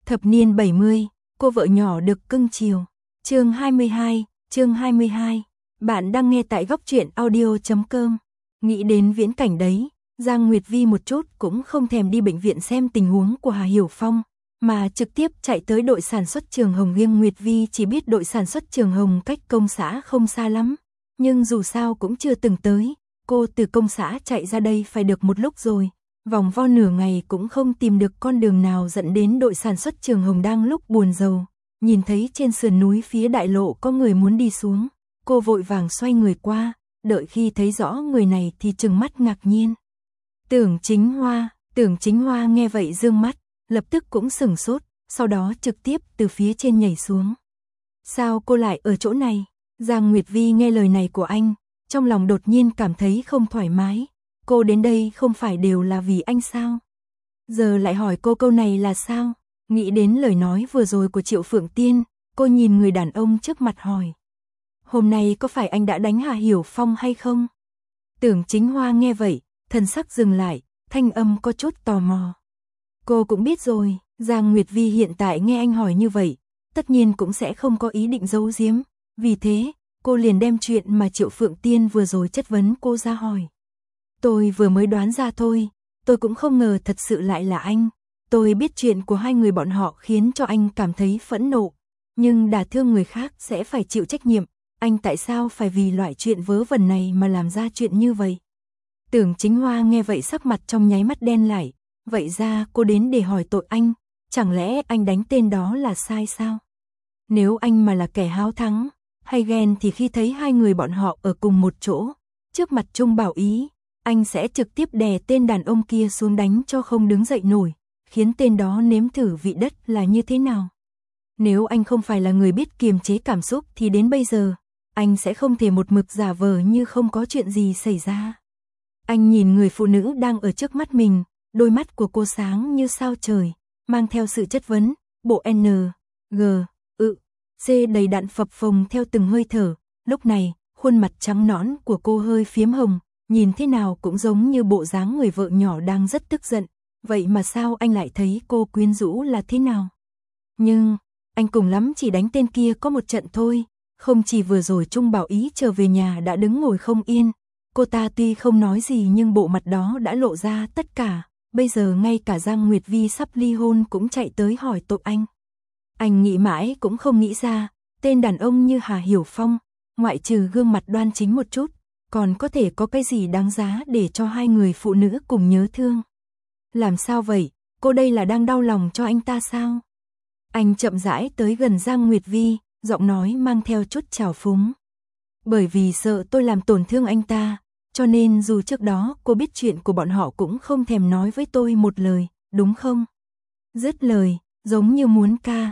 Thập niên 70, cô vợ nhỏ được cưng chiều. Chương 22. Bạn đang nghe tại góc truyện audio.com. Nghĩ đến viễn cảnh đấy, Giang Nguyệt Vi một chút cũng không thèm đi bệnh viện xem tình huống của Hà Hiểu Phong, mà trực tiếp chạy tới đội sản xuất Trường Hồng. Riêng Nguyệt Vi chỉ biết đội sản xuất Trường Hồng cách công xã không xa lắm, nhưng dù sao cũng chưa từng tới. Cô từ công xã chạy ra đây phải được một lúc rồi, vòng vo nửa ngày cũng không tìm được con đường nào dẫn đến đội sản xuất Trường Hồng. Đang lúc buồn rầu, nhìn thấy trên sườn núi phía đại lộ có người muốn đi xuống, cô vội vàng xoay người qua, đợi khi thấy rõ người này thì trừng mắt ngạc nhiên. Tưởng Chính Hoa nghe vậy dương mắt, lập tức cũng sửng sốt, sau đó trực tiếp từ phía trên nhảy xuống. Sao cô lại ở chỗ này? Giang Nguyệt Vi nghe lời này của anh, trong lòng đột nhiên cảm thấy không thoải mái. Cô đến đây không phải đều là vì anh sao? Giờ lại hỏi cô câu này là sao? Nghĩ đến lời nói vừa rồi của Triệu Phượng Tiên, cô nhìn người đàn ông trước mặt hỏi. Hôm nay có phải anh đã đánh Hà Hiểu Phong hay không? Tưởng Chính Hoa nghe vậy, thần sắc dừng lại, thanh âm có chút tò mò. Cô cũng biết rồi, Giang Nguyệt Vi hiện tại nghe anh hỏi như vậy, tất nhiên cũng sẽ không có ý định giấu giếm. Vì thế, cô liền đem chuyện mà Triệu Phượng Tiên vừa rồi chất vấn cô ra hỏi. Tôi vừa mới đoán ra thôi, tôi cũng không ngờ thật sự lại là anh. Tôi biết chuyện của hai người bọn họ khiến cho anh cảm thấy phẫn nộ, nhưng đả thương người khác sẽ phải chịu trách nhiệm. Anh tại sao phải vì loại chuyện vớ vẩn này mà làm ra chuyện như vậy? Tưởng Chính Hoa nghe vậy sắc mặt trong nháy mắt đen lại. Vậy ra cô đến để hỏi tội anh, chẳng lẽ anh đánh tên đó là sai sao? Nếu anh mà là kẻ háo thắng hay ghen thì khi thấy hai người bọn họ ở cùng một chỗ, trước mặt Trung Bảo Ý, anh sẽ trực tiếp đè tên đàn ông kia xuống đánh cho không đứng dậy nổi, khiến tên đó nếm thử vị đất là như thế nào. Nếu anh không phải là người biết kiềm chế cảm xúc thì đến bây giờ, anh sẽ không thể một mực giả vờ như không có chuyện gì xảy ra. Anh nhìn người phụ nữ đang ở trước mắt mình, đôi mắt của cô sáng như sao trời, mang theo sự chất vấn, bộ N, G, C đầy đặn phập phồng theo từng hơi thở. Lúc này, khuôn mặt trắng nõn của cô hơi phiếm hồng, nhìn thế nào cũng giống như bộ dáng người vợ nhỏ đang rất tức giận. Vậy mà sao anh lại thấy cô quyến rũ là thế nào? Nhưng, anh cùng lắm chỉ đánh tên kia có một trận thôi. Không chỉ vừa rồi Trung Bảo Ý trở về nhà đã đứng ngồi không yên. Cô ta tuy không nói gì nhưng bộ mặt đó đã lộ ra tất cả. Bây giờ ngay cả Giang Nguyệt Vi sắp ly hôn cũng chạy tới hỏi tội anh. Anh nghĩ mãi cũng không nghĩ ra, tên đàn ông như Hà Hiểu Phong, ngoại trừ gương mặt đoan chính một chút, còn có thể có cái gì đáng giá để cho hai người phụ nữ cùng nhớ thương. Làm sao vậy, cô đây là đang đau lòng cho anh ta sao? Anh chậm rãi tới gần Giang Nguyệt Vi, giọng nói mang theo chút trào phúng. Bởi vì sợ tôi làm tổn thương anh ta, cho nên dù trước đó cô biết chuyện của bọn họ cũng không thèm nói với tôi một lời, đúng không? Dứt lời, giống như muốn ca,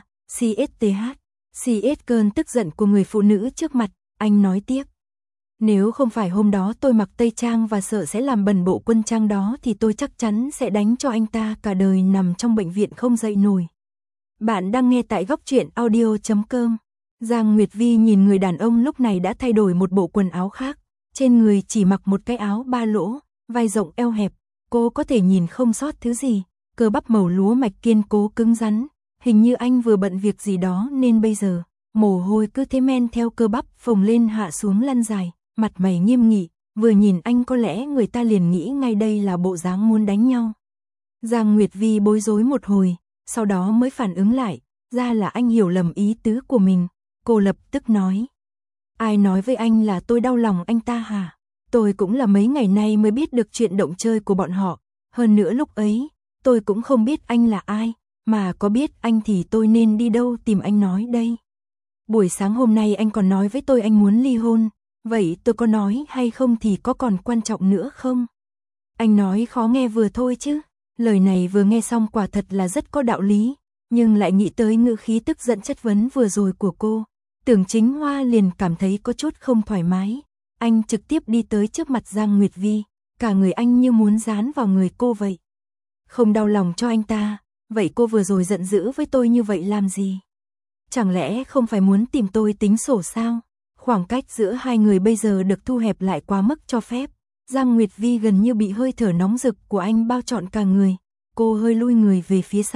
CS cơn tức giận của người phụ nữ trước mặt, anh nói tiếp. Nếu không phải hôm đó tôi mặc tây trang và sợ sẽ làm bẩn bộ quân trang đó thì tôi chắc chắn sẽ đánh cho anh ta cả đời nằm trong bệnh viện không dậy nổi. Bạn đang nghe tại góc truyện audio.com. Giang Nguyệt Vi nhìn người đàn ông lúc này đã thay đổi một bộ quần áo khác, trên người chỉ mặc một cái áo ba lỗ, vai rộng eo hẹp, cô có thể nhìn không sót thứ gì, cơ bắp màu lúa mạch kiên cố cứng rắn, hình như anh vừa bận việc gì đó nên bây giờ, mồ hôi cứ thế men theo cơ bắp phồng lên hạ xuống lăn dài, mặt mày nghiêm nghị, vừa nhìn anh có lẽ người ta liền nghĩ ngay đây là bộ dáng muốn đánh nhau. Giang Nguyệt Vi bối rối một hồi, sau đó mới phản ứng lại, ra là anh hiểu lầm ý tứ của mình, cô lập tức nói. Ai nói với anh là tôi đau lòng anh ta hả? Tôi cũng là mấy ngày nay mới biết được chuyện động chơi của bọn họ, hơn nữa lúc ấy, tôi cũng không biết anh là ai, mà có biết anh thì tôi nên đi đâu tìm anh nói đây. Buổi sáng hôm nay anh còn nói với tôi anh muốn ly hôn, vậy tôi có nói hay không thì có còn quan trọng nữa không? Anh nói khó nghe vừa thôi chứ, lời này vừa nghe xong quả thật là rất có đạo lý, nhưng lại nghĩ tới ngữ khí tức giận chất vấn vừa rồi của cô. Tưởng Chính Hoa liền cảm thấy có chút không thoải mái, anh trực tiếp đi tới trước mặt Giang Nguyệt Vi, cả người anh như muốn dán vào người cô vậy. Không đau lòng cho anh ta, vậy cô vừa rồi giận dữ với tôi như vậy làm gì? Chẳng lẽ không phải muốn tìm tôi tính sổ sao? Khoảng cách giữa hai người bây giờ được thu hẹp lại quá mức cho phép. Giang Nguyệt Vi gần như bị hơi thở nóng rực của anh bao trọn cả người. Cô hơi lui người về phía sau,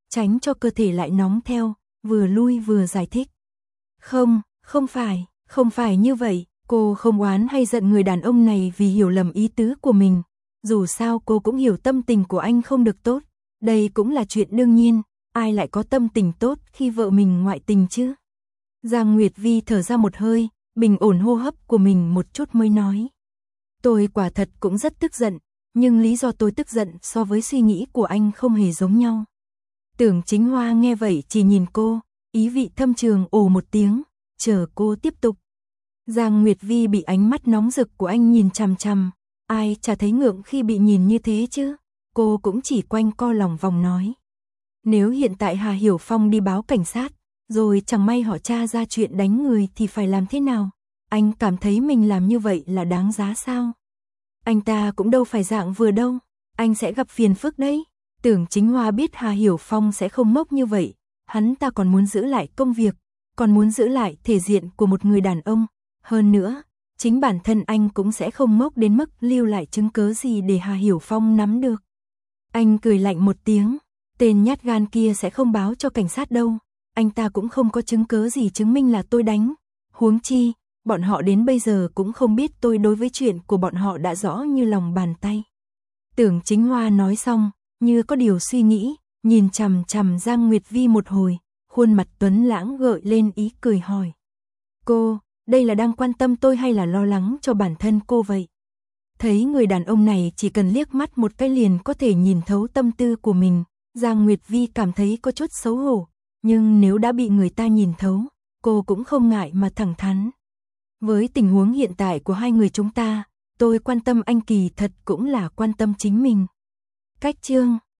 tránh cho cơ thể lại nóng theo, vừa lui vừa giải thích. Không phải như vậy, cô không oán hay giận người đàn ông này vì hiểu lầm ý tứ của mình. Dù sao cô cũng hiểu tâm tình của anh không được tốt, đây cũng là chuyện đương nhiên, ai lại có tâm tình tốt khi vợ mình ngoại tình chứ. Giang Nguyệt Vi thở ra một hơi, bình ổn hô hấp của mình một chút mới nói. Tôi quả thật cũng rất tức giận, nhưng lý do tôi tức giận so với suy nghĩ của anh không hề giống nhau. Tưởng Chính Hoa nghe vậy chỉ nhìn cô, ý vị thâm trường ồ một tiếng, chờ cô tiếp tục. Giang Nguyệt Vi bị ánh mắt nóng rực của anh nhìn chằm chằm, ai chả thấy ngượng khi bị nhìn như thế chứ. Cô cũng chỉ quanh co lòng vòng nói. Nếu hiện tại Hà Hiểu Phong đi báo cảnh sát, rồi chẳng may họ tra ra chuyện đánh người thì phải làm thế nào? Anh cảm thấy mình làm như vậy là đáng giá sao? Anh ta cũng đâu phải dạng vừa đâu, anh sẽ gặp phiền phức đấy. Tưởng Chính Hoa biết Hà Hiểu Phong sẽ không ngốc như vậy, hắn ta còn muốn giữ lại công việc, còn muốn giữ lại thể diện của một người đàn ông. Hơn nữa, chính bản thân anh cũng sẽ không ngốc đến mức lưu lại chứng cớ gì để Hà Hiểu Phong nắm được. Anh cười lạnh một tiếng, tên nhát gan kia sẽ không báo cho cảnh sát đâu, anh ta cũng không có chứng cớ gì chứng minh là tôi đánh. Huống chi, bọn họ đến bây giờ cũng không biết tôi đối với chuyện của bọn họ đã rõ như lòng bàn tay. Tưởng Chính Hoa nói xong, như có điều suy nghĩ, nhìn chằm chằm Giang Nguyệt Vi một hồi, khuôn mặt tuấn lãng gợi lên ý cười hỏi. Cô, đây là đang quan tâm tôi hay là lo lắng cho bản thân cô vậy? Thấy người đàn ông này chỉ cần liếc mắt một cái liền có thể nhìn thấu tâm tư của mình, Giang Nguyệt Vi cảm thấy có chút xấu hổ, nhưng nếu đã bị người ta nhìn thấu, cô cũng không ngại mà thẳng thắn. Với tình huống hiện tại của hai người chúng ta, tôi quan tâm anh kỳ thật cũng là quan tâm chính mình. Cách chương